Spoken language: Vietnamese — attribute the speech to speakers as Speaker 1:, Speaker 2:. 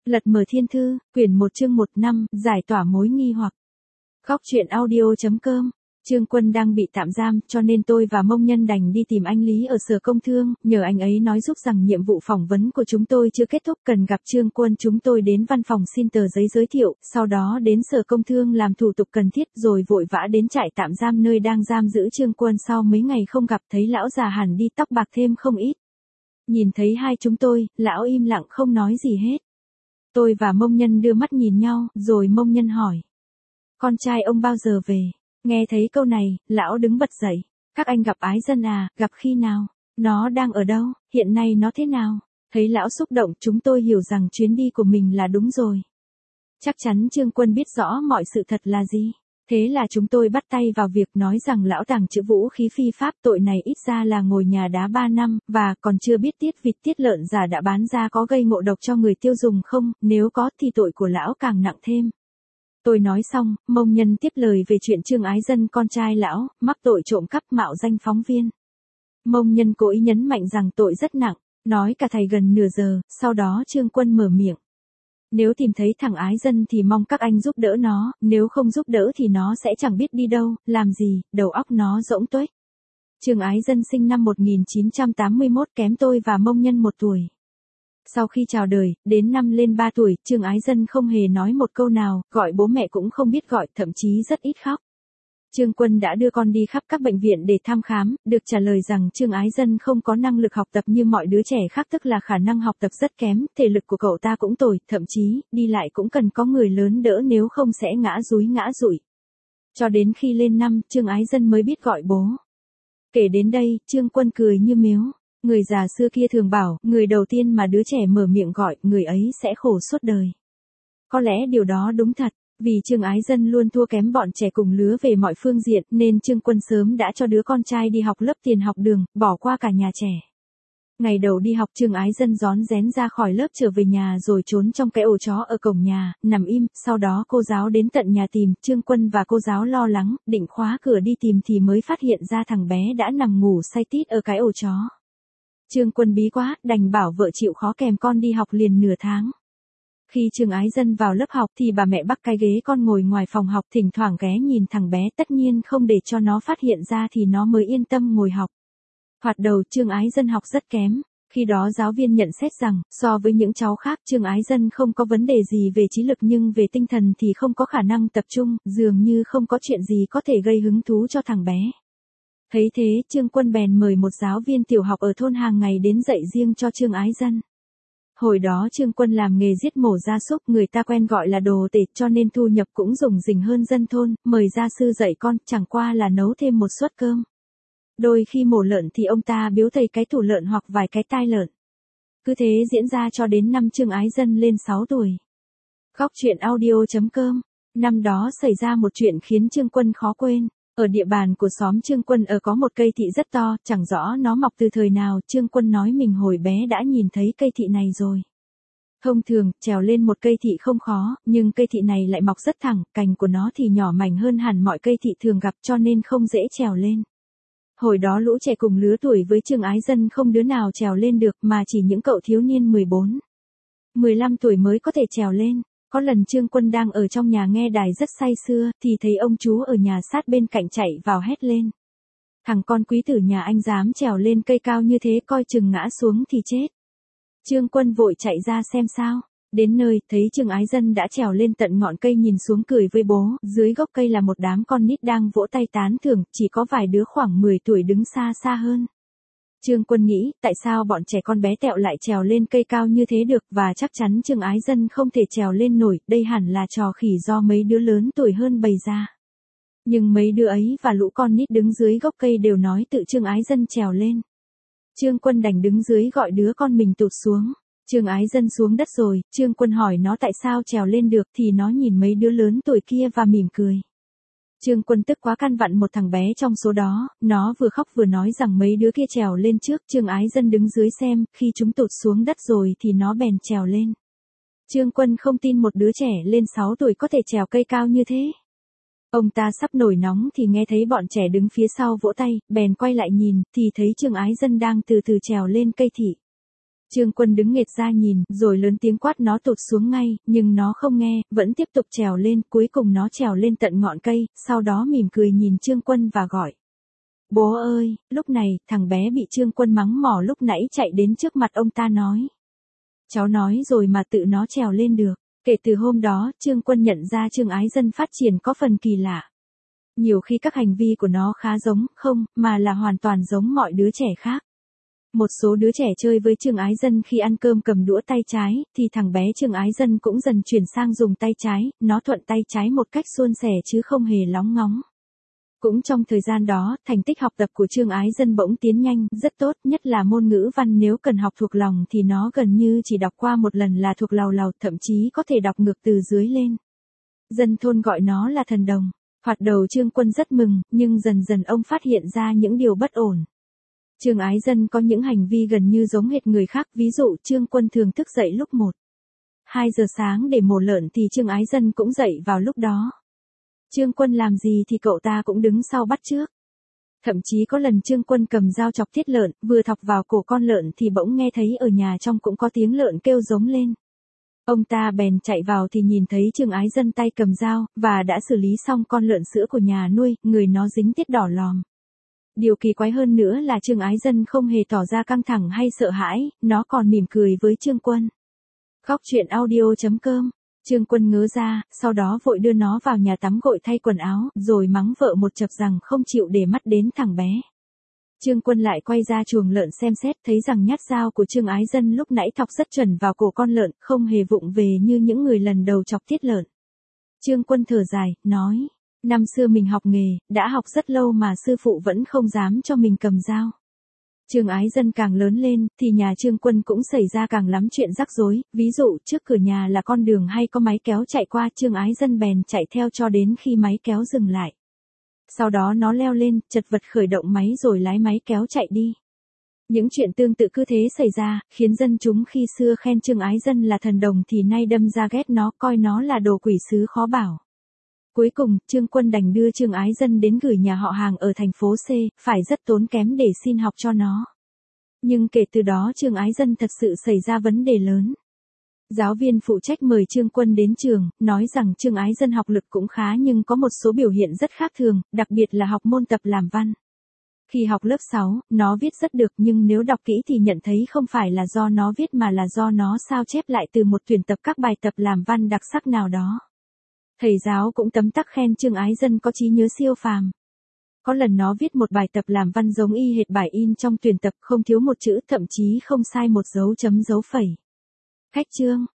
Speaker 1: Lật mở thiên thư, quyển 1 chương 1 năm, giải tỏa mối nghi hoặc. Góc truyện audio.com. Trương Quân đang bị tạm giam, cho nên tôi và Mông Nhân đành đi tìm anh Lý ở Sở Công Thương, nhờ anh ấy nói giúp rằng nhiệm vụ phỏng vấn của chúng tôi chưa kết thúc, cần gặp Trương Quân. Chúng tôi đến văn phòng xin tờ giấy giới thiệu, sau đó đến Sở Công Thương làm thủ tục cần thiết, rồi vội vã đến trại tạm giam nơi đang giam giữ Trương Quân. Sau mấy ngày không gặp, thấy lão già hẳn đi, tóc bạc thêm không ít. Nhìn thấy hai chúng tôi, lão im lặng không nói gì hết. Tôi và Mông Nhân đưa mắt nhìn nhau, rồi Mông Nhân hỏi. Con trai ông bao giờ về? Nghe thấy câu này, lão đứng bật dậy. Các anh gặp Ái Dân à, gặp khi nào? Nó đang ở đâu? Hiện nay nó thế nào? Thấy lão xúc động, chúng tôi hiểu rằng chuyến đi của mình là đúng rồi. Chắc chắn Trương Quân biết rõ mọi sự thật là gì. Thế là chúng tôi bắt tay vào việc nói rằng lão tàng trữ vũ khí phi pháp, tội này ít ra là ngồi nhà đá 3 năm, và còn chưa biết tiết vịt tiết lợn giả đã bán ra có gây ngộ độc cho người tiêu dùng không, nếu có thì tội của lão càng nặng thêm. Tôi nói xong, Mông Nhân tiếp lời về chuyện Trương Ái Dân con trai lão, mắc tội trộm cắp mạo danh phóng viên. Mông Nhân cố ý nhấn mạnh rằng tội rất nặng, nói cả thầy gần nửa giờ, sau đó Trương Quân mở miệng. Nếu tìm thấy thằng Ái Dân thì mong các anh giúp đỡ nó, nếu không giúp đỡ thì nó sẽ chẳng biết đi đâu, làm gì, đầu óc nó rỗng tuếch. Trương Ái Dân sinh năm 1981, kém tôi và Mông Nhân 1 tuổi. Sau khi chào đời, đến năm lên 3 tuổi, Trương Ái Dân không hề nói một câu nào, gọi bố mẹ cũng không biết gọi, thậm chí rất ít khóc. Trương Quân đã đưa con đi khắp các bệnh viện để thăm khám, được trả lời rằng Trương Ái Dân không có năng lực học tập như mọi đứa trẻ khác, tức là khả năng học tập rất kém, thể lực của cậu ta cũng tồi, thậm chí, đi lại cũng cần có người lớn đỡ nếu không sẽ ngã dúi ngã dụi. Cho đến khi lên năm, Trương Ái Dân mới biết gọi bố. Kể đến đây, Trương Quân cười như mếu. Người già xưa kia thường bảo, người đầu tiên mà đứa trẻ mở miệng gọi, người ấy sẽ khổ suốt đời. Có lẽ điều đó đúng thật. Vì Trương Ái Dân luôn thua kém bọn trẻ cùng lứa về mọi phương diện, nên Trương Quân sớm đã cho đứa con trai đi học lớp tiền học đường, bỏ qua cả nhà trẻ. Ngày đầu đi học, Trương Ái Dân rón rén ra khỏi lớp trở về nhà rồi trốn trong cái ổ chó ở cổng nhà, nằm im, sau đó cô giáo đến tận nhà tìm, Trương Quân và cô giáo lo lắng, định khóa cửa đi tìm thì mới phát hiện ra thằng bé đã nằm ngủ say tít ở cái ổ chó. Trương Quân bí quá, đành bảo vợ chịu khó kèm con đi học liền nửa tháng. Khi Trương Ái Dân vào lớp học thì bà mẹ bắt cái ghế con ngồi ngoài phòng học, thỉnh thoảng ghé nhìn thằng bé, tất nhiên không để cho nó phát hiện ra thì nó mới yên tâm ngồi học. Thoạt đầu Trương Ái Dân học rất kém. Khi đó giáo viên nhận xét rằng, so với những cháu khác, Trương Ái Dân không có vấn đề gì về trí lực nhưng về tinh thần thì không có khả năng tập trung, dường như không có chuyện gì có thể gây hứng thú cho thằng bé. Thấy thế, Trương Quân bèn mời một giáo viên tiểu học ở thôn hàng ngày đến dạy riêng cho Trương Ái Dân. Hồi đó Trương Quân làm nghề giết mổ gia súc, người ta quen gọi là đồ tể, cho nên thu nhập cũng rủng rỉnh hơn dân thôn, mời gia sư dạy con, chẳng qua là nấu thêm một suất cơm. Đôi khi mổ lợn thì ông ta biếu thầy cái thủ lợn hoặc vài cái tai lợn. Cứ thế diễn ra cho đến năm Trương Ái Dân lên 6 tuổi. Góc truyện audio.com. Năm đó xảy ra một chuyện khiến Trương Quân khó quên. Ở địa bàn của xóm Trương Quân ở có một cây thị rất to, chẳng rõ nó mọc từ thời nào, Trương Quân nói mình hồi bé đã nhìn thấy cây thị này rồi. Thông thường, trèo lên một cây thị không khó, nhưng cây thị này lại mọc rất thẳng, cành của nó thì nhỏ mảnh hơn hẳn mọi cây thị thường gặp cho nên không dễ trèo lên. Hồi đó lũ trẻ cùng lứa tuổi với Trương Ái Dân không đứa nào trèo lên được mà chỉ những cậu thiếu niên 14, 15 tuổi mới có thể trèo lên. Có lần Trương Quân đang ở trong nhà nghe đài rất say sưa, thì thấy ông chú ở nhà sát bên cạnh chạy vào hét lên. Thằng con quý tử nhà anh dám trèo lên cây cao như thế, coi chừng ngã xuống thì chết. Trương Quân vội chạy ra xem sao. Đến nơi, thấy Trương Ái Dân đã trèo lên tận ngọn cây, nhìn xuống cười với bố, dưới gốc cây là một đám con nít đang vỗ tay tán thưởng, chỉ có vài đứa khoảng 10 tuổi đứng xa xa hơn. Trương Quân nghĩ, tại sao bọn trẻ con bé tẹo lại trèo lên cây cao như thế được, và chắc chắn Trương Ái Dân không thể trèo lên nổi, đây hẳn là trò khỉ do mấy đứa lớn tuổi hơn bày ra. Nhưng mấy đứa ấy và lũ con nít đứng dưới gốc cây đều nói tự Trương Ái Dân trèo lên. Trương Quân đành đứng dưới gọi đứa con mình tụt xuống. Trương Ái Dân xuống đất rồi, Trương Quân hỏi nó tại sao trèo lên được thì nó nhìn mấy đứa lớn tuổi kia và mỉm cười. Trương Quân tức quá căn vặn một thằng bé trong số đó, nó vừa khóc vừa nói rằng mấy đứa kia trèo lên trước, Trương Ái Dân đứng dưới xem, khi chúng tụt xuống đất rồi thì nó bèn trèo lên. Trương Quân không tin một đứa trẻ lên 6 tuổi có thể trèo cây cao như thế. Ông ta sắp nổi nóng thì nghe thấy bọn trẻ đứng phía sau vỗ tay, bèn quay lại nhìn, thì thấy Trương Ái Dân đang từ từ trèo lên cây thị. Trương Quân đứng nghệt ra nhìn, rồi lớn tiếng quát nó tụt xuống ngay, nhưng nó không nghe, vẫn tiếp tục trèo lên, cuối cùng nó trèo lên tận ngọn cây, sau đó mỉm cười nhìn Trương Quân và gọi. Bố ơi, lúc này, thằng bé bị Trương Quân mắng mỏ lúc nãy chạy đến trước mặt ông ta nói. Cháu nói rồi mà tự nó trèo lên được. Kể từ hôm đó, Trương Quân nhận ra Trương Ái Dân phát triển có phần kỳ lạ. Nhiều khi các hành vi của nó khá giống, không, mà là hoàn toàn giống mọi đứa trẻ khác. Một số đứa trẻ chơi với Trương Ái Dân khi ăn cơm cầm đũa tay trái, thì thằng bé Trương Ái Dân cũng dần chuyển sang dùng tay trái, nó thuận tay trái một cách suôn sẻ chứ không hề lóng ngóng. Cũng trong thời gian đó, thành tích học tập của Trương Ái Dân bỗng tiến nhanh, rất tốt, nhất là môn ngữ văn nếu cần học thuộc lòng thì nó gần như chỉ đọc qua một lần là thuộc làu làu, thậm chí có thể đọc ngược từ dưới lên. Dân thôn gọi nó là thần đồng. Thoạt đầu Trương Quân rất mừng, nhưng dần dần ông phát hiện ra những điều bất ổn. Trương Ái Dân có những hành vi gần như giống hệt người khác, ví dụ Trương Quân thường thức dậy lúc 1-2 giờ sáng để mổ lợn thì Trương Ái Dân cũng dậy vào lúc đó. Trương Quân làm gì thì cậu ta cũng đứng sau bắt trước. Thậm chí có lần Trương Quân cầm dao chọc tiết lợn, vừa thọc vào cổ con lợn thì bỗng nghe thấy ở nhà trong cũng có tiếng lợn kêu giống lên. Ông ta bèn chạy vào thì nhìn thấy Trương Ái Dân tay cầm dao, và đã xử lý xong con lợn sữa của nhà nuôi, người nó dính tiết đỏ lòm. Điều kỳ quái hơn nữa là Trương Ái Dân không hề tỏ ra căng thẳng hay sợ hãi, nó còn mỉm cười với Trương Quân. Khóc chuyện audio.com. Trương Quân ngớ ra, sau đó vội đưa nó vào nhà tắm gội thay quần áo, rồi mắng vợ một chập rằng không chịu để mắt đến thằng bé. Trương Quân lại quay ra chuồng lợn xem xét, thấy rằng nhát dao của Trương Ái Dân lúc nãy thọc rất chuẩn vào cổ con lợn, không hề vụng về như những người lần đầu chọc tiết lợn. Trương Quân thở dài, nói, năm xưa mình học nghề, đã học rất lâu mà sư phụ vẫn không dám cho mình cầm dao. Trương Ái Dân càng lớn lên, thì nhà Trương Quân cũng xảy ra càng lắm chuyện rắc rối, ví dụ trước cửa nhà là con đường hay có máy kéo chạy qua, Trương Ái Dân bèn chạy theo cho đến khi máy kéo dừng lại. Sau đó nó leo lên, chật vật khởi động máy rồi lái máy kéo chạy đi. Những chuyện tương tự cứ thế xảy ra, khiến dân chúng khi xưa khen Trương Ái Dân là thần đồng thì nay đâm ra ghét nó, coi nó là đồ quỷ sứ khó bảo. Cuối cùng, Trương Quân đành đưa Trương Ái Dân đến gửi nhà họ hàng ở thành phố C, phải rất tốn kém để xin học cho nó. Nhưng kể từ đó Trương Ái Dân thật sự xảy ra vấn đề lớn. Giáo viên phụ trách mời Trương Quân đến trường, nói rằng Trương Ái Dân học lực cũng khá nhưng có một số biểu hiện rất khác thường, đặc biệt là học môn tập làm văn. Khi học lớp 6, nó viết rất được nhưng nếu đọc kỹ thì nhận thấy không phải là do nó viết mà là do nó sao chép lại từ một tuyển tập các bài tập làm văn đặc sắc nào đó. Thầy giáo cũng tấm tắc khen Trương Ái Dân có trí nhớ siêu phàm. Có lần nó viết một bài tập làm văn giống y hệt bài in trong tuyển tập, không thiếu một chữ, thậm chí không sai một dấu chấm dấu phẩy. Khách chương.